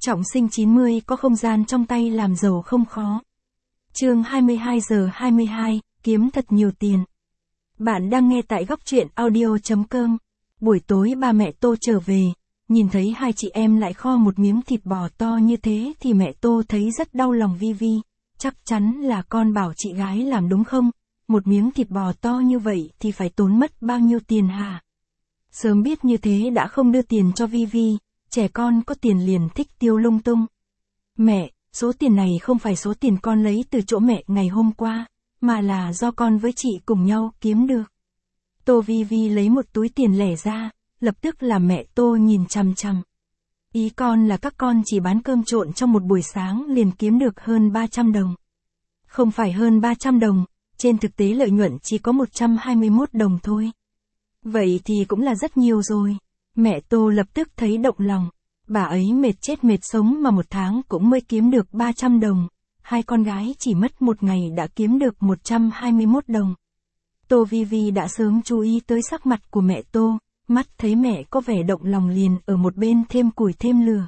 Trọng sinh 90 có không gian trong tay làm giàu không khó. Chương 22 giờ 22, kiếm thật nhiều tiền. Bạn đang nghe tại góc truyện audio.com. Buổi tối ba mẹ Tô trở về, nhìn thấy hai chị em lại kho một miếng thịt bò to như thế thì mẹ Tô thấy rất đau lòng Vi Vi. Chắc chắn là con bảo chị gái làm đúng không? Một miếng thịt bò to như vậy thì phải tốn mất bao nhiêu tiền hả? Sớm biết như thế đã không đưa tiền cho Vi Vi, trẻ con có tiền liền thích tiêu lung tung. Mẹ, số tiền này không phải số tiền con lấy từ chỗ mẹ ngày hôm qua, mà là do con với chị cùng nhau kiếm được. Tô Vi Vi lấy một túi tiền lẻ ra, lập tức làm mẹ Tô nhìn chằm chằm. Ý con là các con chỉ bán cơm trộn trong một buổi sáng liền kiếm được hơn 300 đồng. Không phải hơn 300 đồng, trên thực tế lợi nhuận chỉ có 121 đồng thôi. Vậy thì cũng là rất nhiều rồi. Mẹ Tô lập tức thấy động lòng. Bà ấy mệt chết mệt sống mà một tháng cũng mới kiếm được 300 đồng. Hai con gái chỉ mất một ngày đã kiếm được 121 đồng. Tô Vi Vi đã sớm chú ý tới sắc mặt của mẹ Tô, mắt thấy mẹ có vẻ động lòng liền ở một bên thêm củi thêm lửa.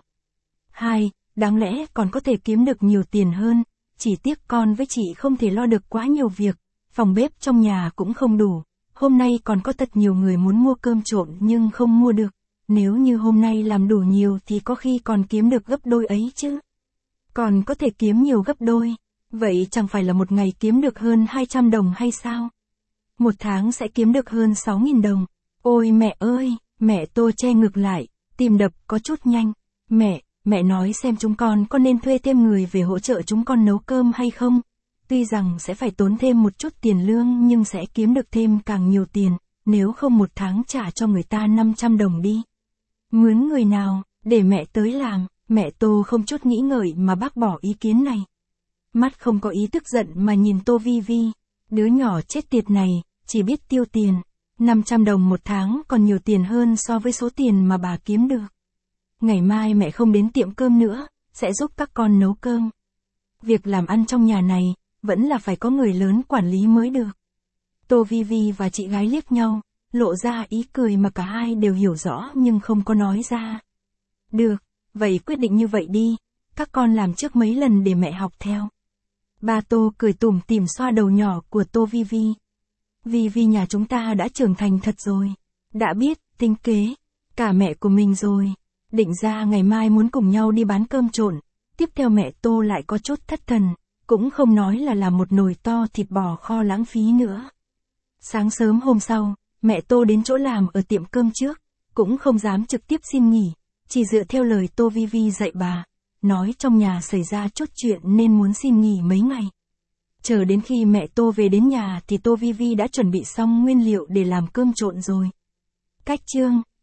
Đáng lẽ còn có thể kiếm được nhiều tiền hơn, chỉ tiếc con với chị không thể lo được quá nhiều việc, phòng bếp trong nhà cũng không đủ. Hôm nay còn có thật nhiều người muốn mua cơm trộn nhưng không mua được. Nếu như hôm nay làm đủ nhiều thì có khi còn kiếm được gấp đôi ấy chứ. Còn có thể kiếm nhiều gấp đôi. Vậy chẳng phải là một ngày kiếm được hơn 200 đồng hay sao? Một tháng sẽ kiếm được hơn 6.000 đồng. Ôi mẹ ơi, mẹ Tô che ngực lại, tim đập có chút nhanh. Mẹ nói xem chúng con có nên thuê thêm người về hỗ trợ chúng con nấu cơm hay không? Tuy rằng sẽ phải tốn thêm một chút tiền lương nhưng sẽ kiếm được thêm càng nhiều tiền, nếu không một tháng trả cho người ta 500 đồng đi. Mướn người nào, để mẹ tới làm, mẹ Tô không chút nghĩ ngợi mà bác bỏ ý kiến này. Mắt không có ý tức giận mà nhìn Tô Vi Vi, đứa nhỏ chết tiệt này, chỉ biết tiêu tiền. 500 đồng một tháng còn nhiều tiền hơn so với số tiền mà bà kiếm được. Ngày mai mẹ không đến tiệm cơm nữa, sẽ giúp các con nấu cơm. Việc làm ăn trong nhà này, vẫn là phải có người lớn quản lý mới được. Tô Vi Vi và chị gái liếc nhau, lộ ra ý cười mà cả hai đều hiểu rõ nhưng không có nói ra. Được, vậy quyết định như vậy đi, các con làm trước mấy lần để mẹ học theo. Ba Tô cười tủm tỉm xoa đầu nhỏ của Tô Vi Vi. Vi Vi nhà chúng ta đã trưởng thành thật rồi, đã biết tính kế, cả mẹ của mình rồi. Định ra ngày mai muốn cùng nhau đi bán cơm trộn. Tiếp theo mẹ Tô lại có chút thất thần, cũng không nói là làm một nồi to thịt bò kho lãng phí nữa. Sáng sớm hôm sau, mẹ Tô đến chỗ làm ở tiệm cơm trước, cũng không dám trực tiếp xin nghỉ, chỉ dựa theo lời Tô Vi Vi dạy bà, nói trong nhà xảy ra chút chuyện nên muốn xin nghỉ mấy ngày. Chờ đến khi mẹ Tô về đến nhà thì Tô Vi Vi đã chuẩn bị xong nguyên liệu để làm cơm trộn rồi. Cách chương